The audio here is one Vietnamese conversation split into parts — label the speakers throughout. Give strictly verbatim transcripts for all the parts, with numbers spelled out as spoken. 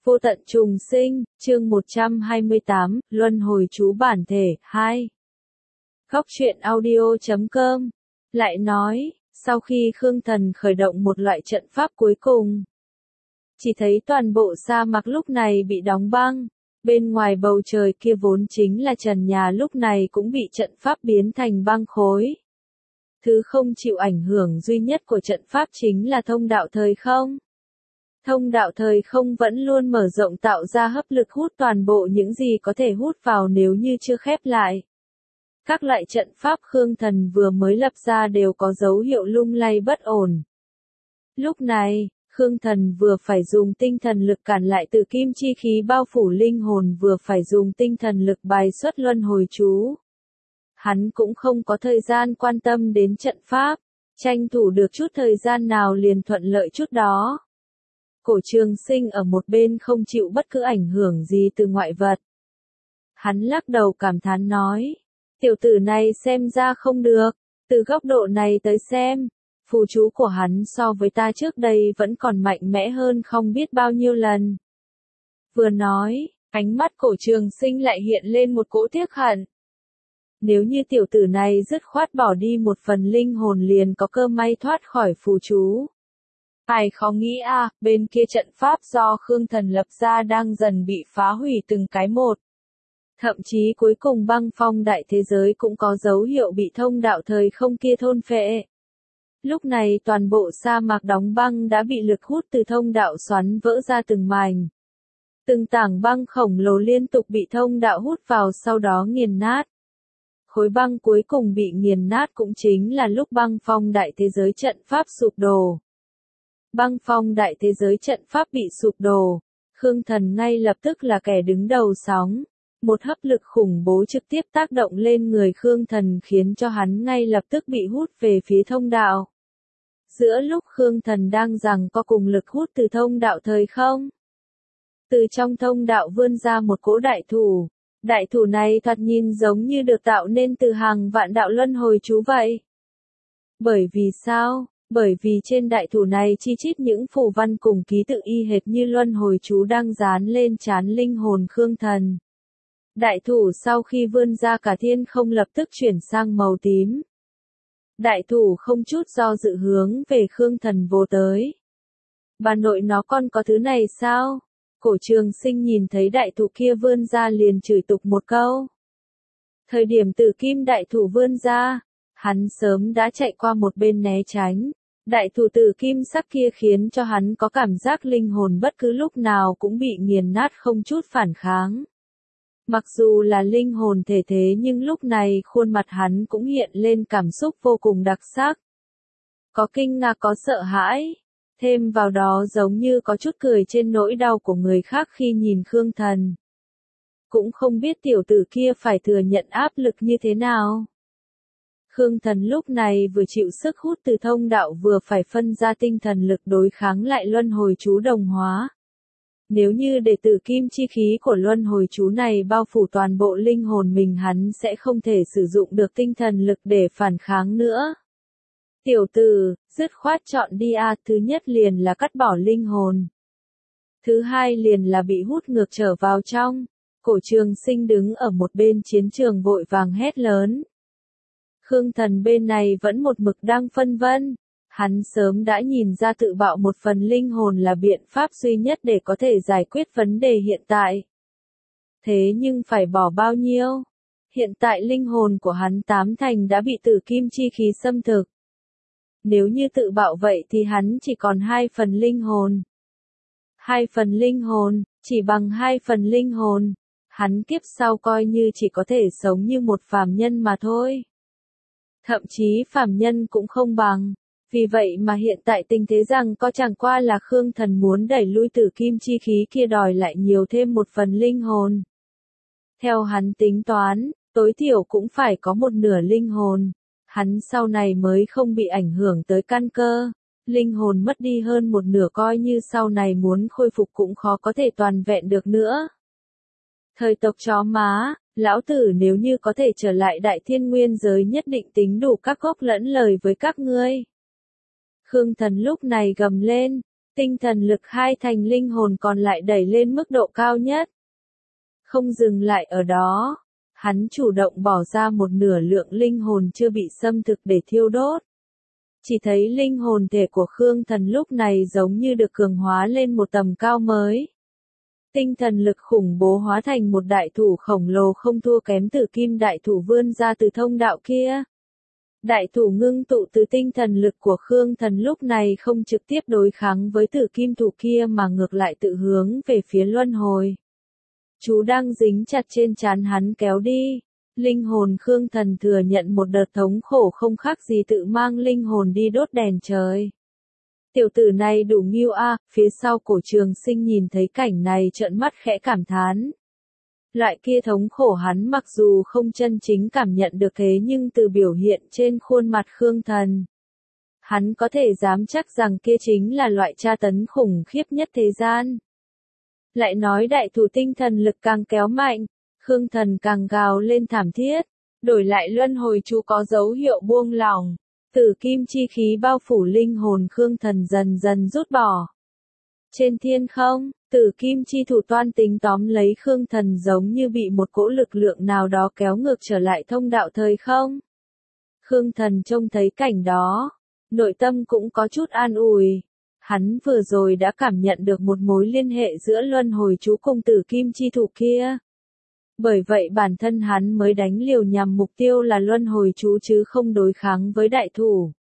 Speaker 1: Vô tận trùng sinh, chương một trăm hai mươi tám, Luân hồi chú bản thể, hai. Góc truyện audio chấm com lại nói, sau khi Khương Thần khởi động một loại trận pháp cuối cùng, chỉ thấy toàn bộ sa mạc lúc này bị đóng băng, bên ngoài bầu trời kia vốn chính là trần nhà lúc này cũng bị trận pháp biến thành băng khối. Thứ không chịu ảnh hưởng duy nhất của trận pháp chính là thông đạo thời không. Thông đạo thời không vẫn luôn mở rộng tạo ra hấp lực hút toàn bộ những gì có thể hút vào nếu như chưa khép lại. Các loại trận pháp Khương Thần vừa mới lập ra đều có dấu hiệu lung lay bất ổn. Lúc này, Khương Thần vừa phải dùng tinh thần lực cản lại từ kim chi khí bao phủ linh hồn vừa phải dùng tinh thần lực bài xuất luân hồi chú. Hắn cũng không có thời gian quan tâm đến trận pháp, tranh thủ được chút thời gian nào liền thuận lợi chút đó. Cổ Trường Sinh ở một bên không chịu bất cứ ảnh hưởng gì từ ngoại vật. Hắn lắc đầu cảm thán nói, tiểu tử này xem ra không được, từ góc độ này tới xem, phù chú của hắn so với ta trước đây vẫn còn mạnh mẽ hơn không biết bao nhiêu lần. Vừa nói, ánh mắt Cổ Trường Sinh lại hiện lên một cỗ tiếc hận. Nếu như tiểu tử này dứt khoát bỏ đi một phần linh hồn liền có cơ may thoát khỏi phù chú. Ai khó nghĩ à, bên kia trận pháp do Khương Thần lập ra đang dần bị phá hủy từng cái một. Thậm chí cuối cùng băng phong đại thế giới cũng có dấu hiệu bị thông đạo thời không kia thôn phệ. Lúc này toàn bộ sa mạc đóng băng đã bị lực hút từ thông đạo xoắn vỡ ra từng mảnh. Từng tảng băng khổng lồ liên tục bị thông đạo hút vào sau đó nghiền nát. Khối băng cuối cùng bị nghiền nát cũng chính là lúc băng phong đại thế giới trận pháp sụp đổ. Băng phong đại thế giới trận pháp bị sụp đổ, Khương Thần ngay lập tức là kẻ đứng đầu sóng. Một hấp lực khủng bố trực tiếp tác động lên người Khương Thần khiến cho hắn ngay lập tức bị hút về phía thông đạo. Giữa lúc Khương Thần đang giằng co cùng lực hút từ thông đạo thời không. Từ trong thông đạo vươn ra một cỗ đại thủ. Đại thủ này thoạt nhìn giống như được tạo nên từ hàng vạn đạo luân hồi chú vậy. Bởi vì sao? Bởi vì trên đại thủ này chi chít những phù văn cùng ký tự y hệt như luân hồi chú đang dán lên trán linh hồn Khương Thần. Đại thủ sau khi vươn ra cả thiên không lập tức chuyển sang màu tím. Đại thủ không chút do dự hướng về Khương Thần vồ tới. Bà nội nó còn có thứ này sao? Cổ Trường Sinh nhìn thấy đại thủ kia vươn ra liền chửi tục một câu. Thời điểm tử kim đại thủ vươn ra, hắn sớm đã chạy qua một bên né tránh. Đại thủ tử kim sắc kia khiến cho hắn có cảm giác linh hồn bất cứ lúc nào cũng bị nghiền nát không chút phản kháng. Mặc dù là linh hồn thể thế nhưng lúc này khuôn mặt hắn cũng hiện lên cảm xúc vô cùng đặc sắc. Có kinh ngạc có sợ hãi, thêm vào đó giống như có chút cười trên nỗi đau của người khác khi nhìn Khương Thần. Cũng không biết tiểu tử kia phải thừa nhận áp lực như thế nào. Khương Thần lúc này vừa chịu sức hút từ thông đạo vừa phải phân ra tinh thần lực đối kháng lại luân hồi chú đồng hóa. Nếu như để tử kim chi khí của luân hồi chú này bao phủ toàn bộ linh hồn mình hắn sẽ không thể sử dụng được tinh thần lực để phản kháng nữa. Tiểu tử, dứt khoát chọn đi a, thứ nhất liền là cắt bỏ linh hồn. Thứ hai liền là bị hút ngược trở vào trong. Cổ Trường Sinh đứng ở một bên chiến trường vội vàng hét lớn. Khương Thần bên này vẫn một mực đang phân vân. Hắn sớm đã nhìn ra tự bạo một phần linh hồn là biện pháp duy nhất để có thể giải quyết vấn đề hiện tại. Thế nhưng phải bỏ bao nhiêu? Hiện tại linh hồn của hắn tám thành đã bị tử kim chi khí xâm thực. Nếu như tự bạo vậy thì hắn chỉ còn hai phần linh hồn. Hai phần linh hồn, chỉ bằng hai phần linh hồn. Hắn kiếp sau coi như chỉ có thể sống như một phàm nhân mà thôi. Thậm chí phàm nhân cũng không bằng. Vì vậy mà hiện tại tình thế rằng có chẳng qua là Khương Thần muốn đẩy lui tử kim chi khí kia đòi lại nhiều thêm một phần linh hồn. Theo hắn tính toán, tối thiểu cũng phải có một nửa linh hồn. Hắn sau này mới không bị ảnh hưởng tới căn cơ. Linh hồn mất đi hơn một nửa coi như sau này muốn khôi phục cũng khó có thể toàn vẹn được nữa. Thời tộc chó má, lão tử nếu như có thể trở lại đại thiên nguyên giới nhất định tính đủ các gốc lẫn lời với các ngươi. Khương Thần lúc này gầm lên, tinh thần lực hai thành linh hồn còn lại đẩy lên mức độ cao nhất. Không dừng lại ở đó, hắn chủ động bỏ ra một nửa lượng linh hồn chưa bị xâm thực để thiêu đốt. Chỉ thấy linh hồn thể của Khương Thần lúc này giống như được cường hóa lên một tầm cao mới. Tinh thần lực khủng bố hóa thành một đại thủ khổng lồ không thua kém Tử Kim đại thủ vươn ra từ thông đạo kia. Đại thủ ngưng tụ từ tinh thần lực của Khương Thần lúc này không trực tiếp đối kháng với Tử Kim thủ kia mà ngược lại tự hướng về phía luân hồi. Chú đang dính chặt trên trán hắn kéo đi. Linh hồn Khương Thần thừa nhận một đợt thống khổ không khác gì tự mang linh hồn đi đốt đèn trời. Tiểu tử này đủ nghiêu a, phía sau Cổ Trường Sinh nhìn thấy cảnh này trợn mắt khẽ cảm thán. Loại kia thống khổ hắn mặc dù không chân chính cảm nhận được thế nhưng từ biểu hiện trên khuôn mặt Khương Thần, hắn có thể dám chắc rằng kia chính là loại tra tấn khủng khiếp nhất thế gian. Lại nói đại thủ tinh thần lực càng kéo mạnh, Khương Thần càng gào lên thảm thiết, đổi lại luân hồi chú có dấu hiệu buông lỏng, Tử Kim chi khí bao phủ linh hồn Khương Thần dần dần rút bỏ. Trên thiên không, Tử Kim chi thủ toan tính tóm lấy Khương Thần giống như bị một cỗ lực lượng nào đó kéo ngược trở lại thông đạo thời không. Khương Thần trông thấy cảnh đó, nội tâm cũng có chút an ủi. Hắn vừa rồi đã cảm nhận được một mối liên hệ giữa luân hồi chú cùng Tử Kim chi thủ kia. Bởi vậy bản thân hắn mới đánh liều nhằm mục tiêu là luân hồi chú chứ không đối kháng với đại thủ.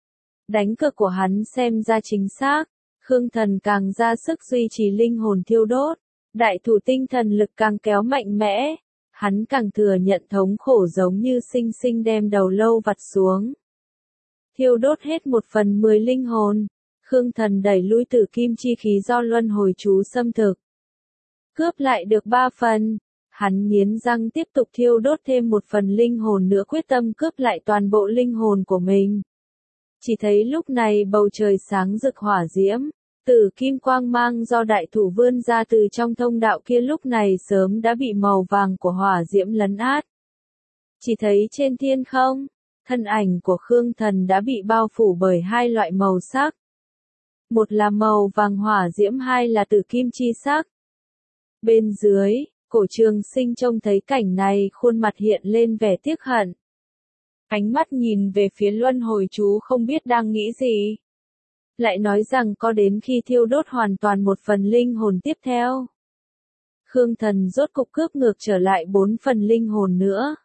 Speaker 1: Đánh cược của hắn xem ra chính xác, Khương Thần càng ra sức duy trì linh hồn thiêu đốt, đại thủ tinh thần lực càng kéo mạnh mẽ, hắn càng thừa nhận thống khổ giống như sinh sinh đem đầu lâu vặt xuống. Thiêu đốt hết một phần mười linh hồn, Khương Thần đẩy lui Tử Kim chi khí do luân hồi chú xâm thực. Cướp lại được ba phần. Hắn nghiến răng tiếp tục thiêu đốt thêm một phần linh hồn nữa quyết tâm cướp lại toàn bộ linh hồn của mình. Chỉ thấy lúc này bầu trời sáng rực hỏa diễm, Tử Kim quang mang do đại thủ vươn ra từ trong thông đạo kia lúc này sớm đã bị màu vàng của hỏa diễm lấn át. Chỉ thấy trên thiên không, thân ảnh của Khương Thần đã bị bao phủ bởi hai loại màu sắc. Một là màu vàng hỏa diễm, hai là tử kim chi sắc. Bên dưới, Cổ Trường Sinh trông thấy cảnh này khuôn mặt hiện lên vẻ tiếc hận. Ánh mắt nhìn về phía luân hồi chú không biết đang nghĩ gì. Lại nói rằng có đến khi thiêu đốt hoàn toàn một phần linh hồn tiếp theo. Khương Thần rốt cục cướp ngược trở lại bốn phần linh hồn nữa.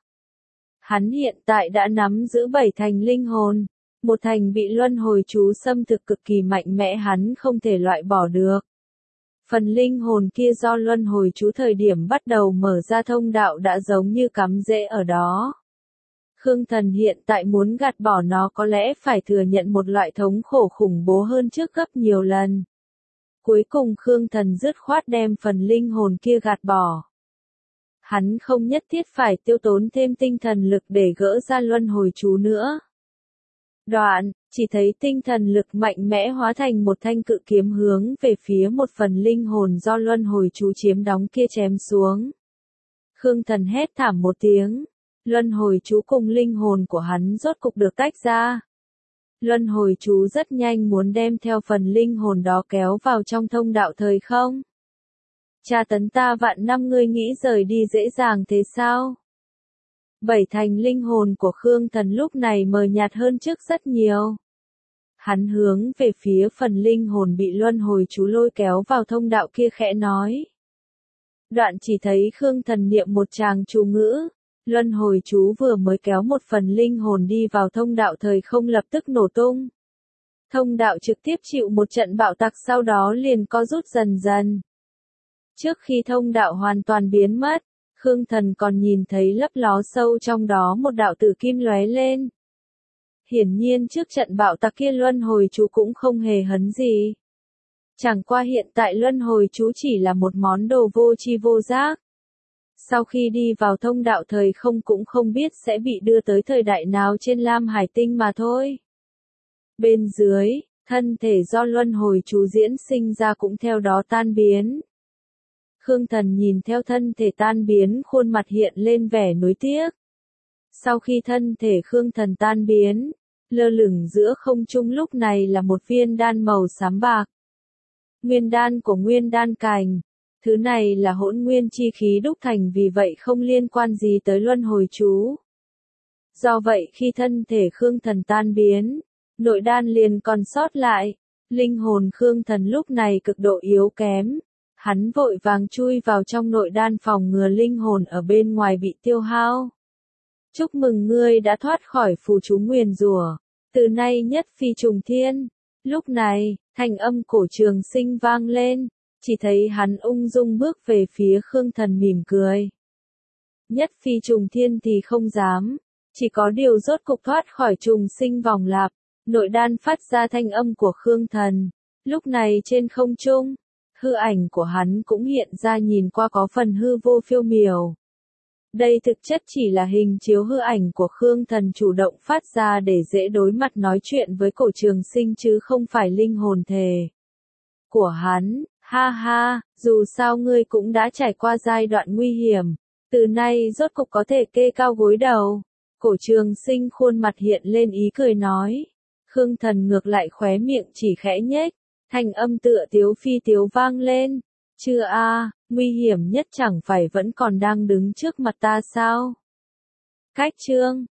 Speaker 1: Hắn hiện tại đã nắm giữ bảy thành linh hồn, một thành bị luân hồi chú xâm thực cực kỳ mạnh mẽ hắn không thể loại bỏ được. Phần linh hồn kia do luân hồi chú thời điểm bắt đầu mở ra thông đạo đã giống như cắm rễ ở đó. Khương Thần hiện tại muốn gạt bỏ nó có lẽ phải thừa nhận một loại thống khổ khủng bố hơn trước gấp nhiều lần. Cuối cùng Khương Thần dứt khoát đem phần linh hồn kia gạt bỏ. Hắn không nhất thiết phải tiêu tốn thêm tinh thần lực để gỡ ra luân hồi chú nữa. Đoạn, chỉ thấy tinh thần lực mạnh mẽ hóa thành một thanh cự kiếm hướng về phía một phần linh hồn do luân hồi chú chiếm đóng kia chém xuống. Khương Thần hét thảm một tiếng, luân hồi chú cùng linh hồn của hắn rốt cục được tách ra. Luân hồi chú rất nhanh muốn đem theo phần linh hồn đó kéo vào trong thông đạo thời không. Tra tấn ta vạn năm ngươi nghĩ rời đi dễ dàng thế sao? Bảy thành linh hồn của Khương Thần lúc này mờ nhạt hơn trước rất nhiều. Hắn hướng về phía phần linh hồn bị luân hồi chú lôi kéo vào thông đạo kia khẽ nói. Đoạn chỉ thấy Khương Thần niệm một tràng chú ngữ, luân hồi chú vừa mới kéo một phần linh hồn đi vào thông đạo thời không lập tức nổ tung. Thông đạo trực tiếp chịu một trận bạo tạc sau đó liền co rút dần dần. Trước khi thông đạo hoàn toàn biến mất, Khương Thần còn nhìn thấy lấp ló sâu trong đó một đạo tử kim lóe lên. Hiển nhiên trước trận bạo tạc kia luân hồi chú cũng không hề hấn gì. Chẳng qua hiện tại luân hồi chú chỉ là một món đồ vô tri vô giác. Sau khi đi vào thông đạo thời không cũng không biết sẽ bị đưa tới thời đại nào trên Lam Hải Tinh mà thôi. Bên dưới, thân thể do luân hồi chú diễn sinh ra cũng theo đó tan biến. Khương Thần nhìn theo thân thể tan biến khuôn mặt hiện lên vẻ nuối tiếc. Sau khi thân thể Khương Thần tan biến, lơ lửng giữa không trung lúc này là một viên đan màu xám bạc. nguyên đan của nguyên đan cành. Thứ này là hỗn nguyên chi khí đúc thành, vì vậy không liên quan gì tới luân hồi chú. Do vậy khi thân thể Khương Thần tan biến, nội đan liền còn sót lại. Linh hồn Khương Thần lúc này cực độ yếu kém. Hắn vội vàng chui vào trong nội đan phòng ngừa linh hồn ở bên ngoài bị tiêu hao. Chúc mừng ngươi đã thoát khỏi phù chú nguyền rủa, từ nay nhất phi trùng thiên. Lúc này, thanh âm cổ Trường Sinh vang lên, chỉ thấy hắn ung dung bước về phía Khương Thần mỉm cười. Nhất phi trùng thiên thì không dám, chỉ có điều rốt cục thoát khỏi trùng sinh vòng lặp. Nội đan phát ra thanh âm của Khương Thần. Lúc này trên không trung, hư ảnh của hắn cũng hiện ra, nhìn qua có phần hư vô phiêu miểu. Đây thực chất chỉ là hình chiếu hư ảnh của Khương Thần chủ động phát ra để dễ đối mặt nói chuyện với cổ Trường Sinh, chứ không phải linh hồn thể của hắn. Ha ha, dù sao ngươi cũng đã trải qua giai đoạn nguy hiểm, từ nay rốt cục có thể kê cao gối đầu. Cổ Trường Sinh khuôn mặt hiện lên ý cười nói. Khương Thần ngược lại khóe miệng chỉ khẽ nhếch, thanh âm tựa tiếu phi tiếu vang lên. Chưa a, nguy hiểm nhất chẳng phải vẫn còn đang đứng trước mặt ta sao? Cách chương